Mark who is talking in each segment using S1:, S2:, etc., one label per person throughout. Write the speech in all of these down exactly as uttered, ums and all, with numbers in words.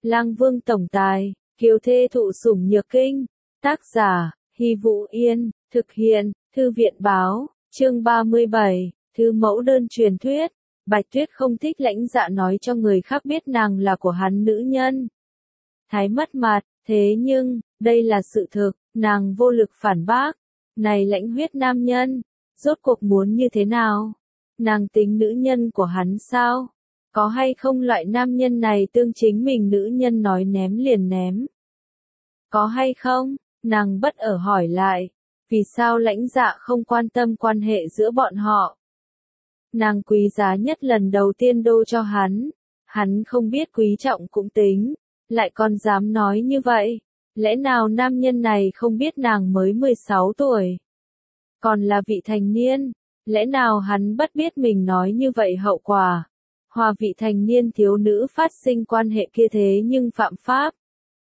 S1: Lang Vương tổng tài, kiều thê thụ sủng nhược kinh. Tác giả, Hy Vũ Yên, thực hiện, Thư viện báo, chương ba mươi bảy, Thư mẫu đơn truyền thuyết. Bạch Tuyết không thích Lãnh Dạ nói cho người khác biết nàng là của hắn nữ nhân. Thái mất mặt, thế nhưng, đây là sự thực, nàng vô lực phản bác. Này Lãnh huyết nam nhân, rốt cuộc muốn như thế nào? Nàng tính nữ nhân của hắn sao? Có hay không loại nam nhân này tương chính mình nữ nhân nói ném liền ném? Có hay không? Nàng bất ở hỏi lại. Vì sao Lãnh Dạ không quan tâm quan hệ giữa bọn họ? Nàng quý giá nhất lần đầu tiên đô cho hắn. Hắn không biết quý trọng cũng tính. Lại còn dám nói như vậy. Lẽ nào nam nhân này không biết nàng mới mười sáu tuổi? Còn là vị thành niên. Lẽ nào hắn bất biết mình nói như vậy hậu quả? Hòa vị thành niên thiếu nữ phát sinh quan hệ kia thế nhưng phạm pháp.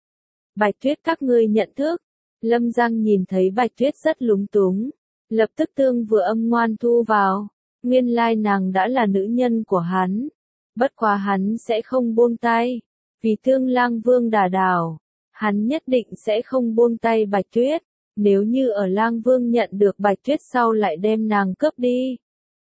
S1: Bạch Tuyết các ngươi nhận thức. Lâm Giang nhìn thấy Bạch Tuyết rất lúng túng. Lập tức tương vừa âm ngoan thu vào. Nguyên lai nàng đã là nữ nhân của hắn. Bất quá hắn sẽ không buông tay. Vì thương Lang Vương đả đảo. Hắn nhất định sẽ không buông tay Bạch Tuyết. Nếu như ở Lang Vương nhận được Bạch Tuyết sau lại đem nàng cướp đi.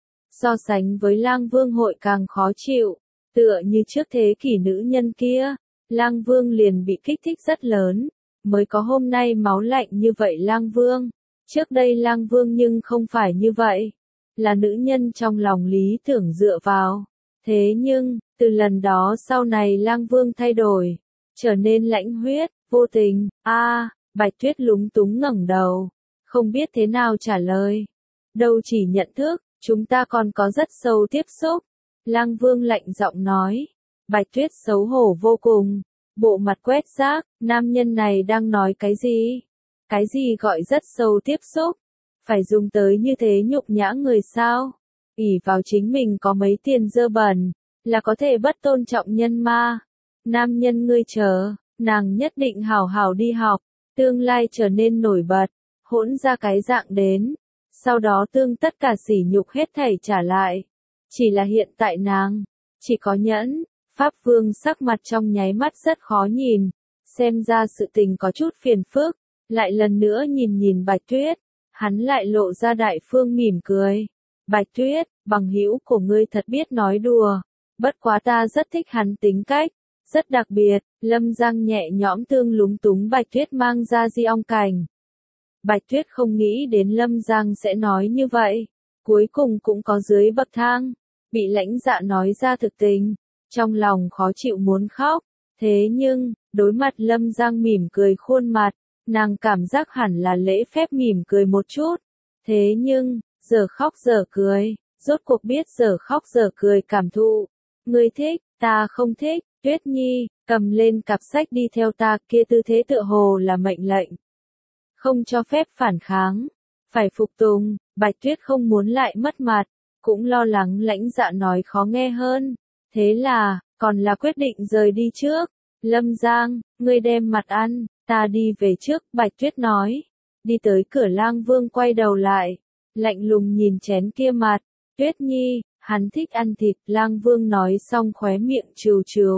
S1: So sánh với Lang Vương hội càng khó chịu. Tựa như trước thế kỷ nữ nhân kia. Lang Vương liền bị kích thích rất lớn. Mới có hôm nay máu lạnh như vậy Lang Vương. Trước đây Lang Vương nhưng không phải như vậy. Là nữ nhân trong lòng lý tưởng dựa vào. Thế nhưng, từ lần đó sau này Lang Vương thay đổi. Trở nên lãnh huyết, vô tình. a à, Bạch Tuyết lúng túng ngẩng đầu. Không biết thế nào trả lời. Đâu chỉ nhận thức, chúng ta còn có rất sâu tiếp xúc. Lang Vương lạnh giọng nói. Bạch Tuyết xấu hổ vô cùng. Bộ mặt quét rác, nam nhân này đang nói cái gì? Cái gì gọi rất sâu tiếp xúc? Phải dùng tới như thế nhục nhã người sao? ỷ vào chính mình có mấy tiền dơ bẩn, là có thể bất tôn trọng nhân ma. Nam nhân ngươi chờ, nàng nhất định hào hào đi học, tương lai trở nên nổi bật, hỗn ra cái dạng đến. Sau đó tương tất cả sỉ nhục hết thảy trả lại. Chỉ là hiện tại nàng, chỉ có nhẫn. Pháp Vương sắc mặt trong nháy mắt rất khó nhìn, xem ra sự tình có chút phiền phức, lại lần nữa nhìn nhìn Bạch Tuyết, hắn lại lộ ra đại phương mỉm cười. Bạch Tuyết, bằng hữu của ngươi thật biết nói đùa, bất quá ta rất thích hắn tính cách, rất đặc biệt. Lâm Giang nhẹ nhõm tương lúng túng Bạch Tuyết mang ra di ong cảnh. Bạch Tuyết không nghĩ đến Lâm Giang sẽ nói như vậy, cuối cùng cũng có dưới bậc thang, bị Lãnh Dạ nói ra thực tình. Trong lòng khó chịu muốn khóc, thế nhưng, đối mặt Lâm Giang mỉm cười khuôn mặt, nàng cảm giác hẳn là lễ phép mỉm cười một chút. Thế nhưng, giờ khóc giờ cười, rốt cuộc biết giờ khóc giờ cười cảm thụ. Ngươi thích, ta không thích, Tuyết Nhi, cầm lên cặp sách đi theo ta, kia tư thế tựa hồ là mệnh lệnh. Không cho phép phản kháng, phải phục tùng. Bạch Tuyết không muốn lại mất mặt, cũng lo lắng Lãnh Dạ nói khó nghe hơn. Thế là, còn là quyết định rời đi trước. Lâm Giang, ngươi đem mặt ăn, ta đi về trước, Bạch Tuyết nói. Đi tới cửa Lang Vương quay đầu lại, lạnh lùng nhìn chén kia mặt. Tuyết Nhi, hắn thích ăn thịt, Lang Vương nói xong khóe miệng trừ trừ.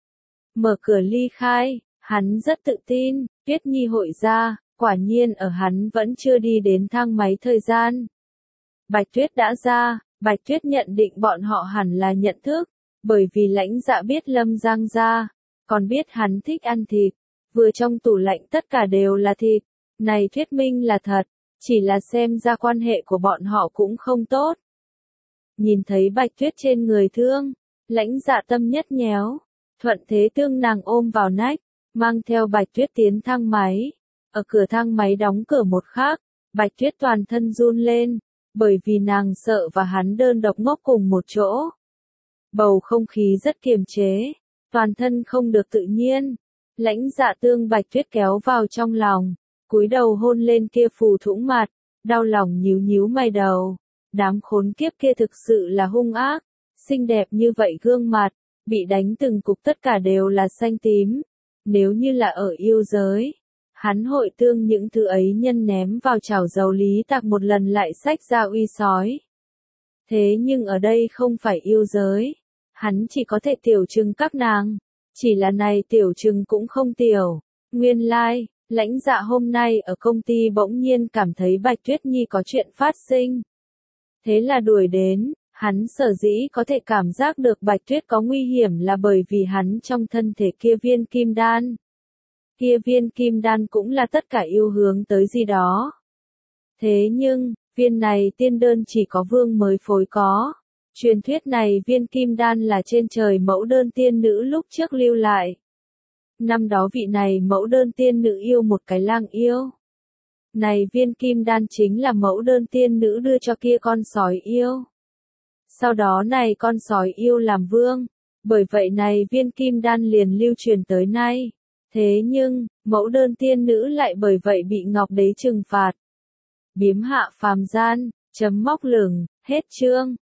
S1: Mở cửa ly khai, hắn rất tự tin, Tuyết Nhi hội ra, quả nhiên ở hắn vẫn chưa đi đến thang máy thời gian. Bạch Tuyết đã ra, Bạch Tuyết nhận định bọn họ hẳn là nhận thức. Bởi vì Lãnh Dạ biết Lâm Giang ra, còn biết hắn thích ăn thịt, vừa trong tủ lạnh tất cả đều là thịt, này thuyết minh là thật, chỉ là xem ra quan hệ của bọn họ cũng không tốt. Nhìn thấy Bạch Tuyết trên người thương, Lãnh Dạ tâm nhất nhéo, thuận thế tương nàng ôm vào nách, mang theo Bạch Tuyết tiến thang máy. Ở cửa thang máy đóng cửa một khắc, Bạch Tuyết toàn thân run lên, bởi vì nàng sợ và hắn đơn độc ngốc cùng một chỗ. Bầu không khí rất kiềm chế, toàn thân không được tự nhiên. Lãnh Dạ tương Bạch Tuyết kéo vào trong lòng, cúi đầu hôn lên kia phù thủng mặt, đau lòng nhíu nhíu mày đầu. Đám khốn kiếp kia thực sự là hung ác, xinh đẹp như vậy gương mặt, bị đánh từng cục tất cả đều là xanh tím. Nếu như là ở yêu giới, hắn hội tương những thứ ấy nhân ném vào chảo dầu lý tạc một lần lại xách ra uy sói. Thế nhưng ở đây không phải yêu giới. Hắn chỉ có thể tiểu trừng các nàng. Chỉ là này tiểu trừng cũng không tiểu. Nguyên lai, like, lãnh dạ hôm nay ở công ty bỗng nhiên cảm thấy Bạch Tuyết Nhi có chuyện phát sinh. Thế là đuổi đến, hắn sở dĩ có thể cảm giác được Bạch Tuyết có nguy hiểm là bởi vì hắn trong thân thể kia viên kim đan. Kia viên kim đan cũng là tất cả yêu hướng tới gì đó. Thế nhưng, viên này tiên đơn chỉ có vương mới phối có. Truyền thuyết này viên kim đan là trên trời mẫu đơn tiên nữ lúc trước lưu lại. Năm đó vị này mẫu đơn tiên nữ yêu một cái lang yêu. Này viên kim đan chính là mẫu đơn tiên nữ đưa cho kia con sói yêu. Sau đó này con sói yêu làm vương. Bởi vậy này viên kim đan liền lưu truyền tới nay. Thế nhưng, mẫu đơn tiên nữ lại bởi vậy bị Ngọc Đế trừng phạt. Biếm hạ phàm gian, chấm móc lửng, hết chương.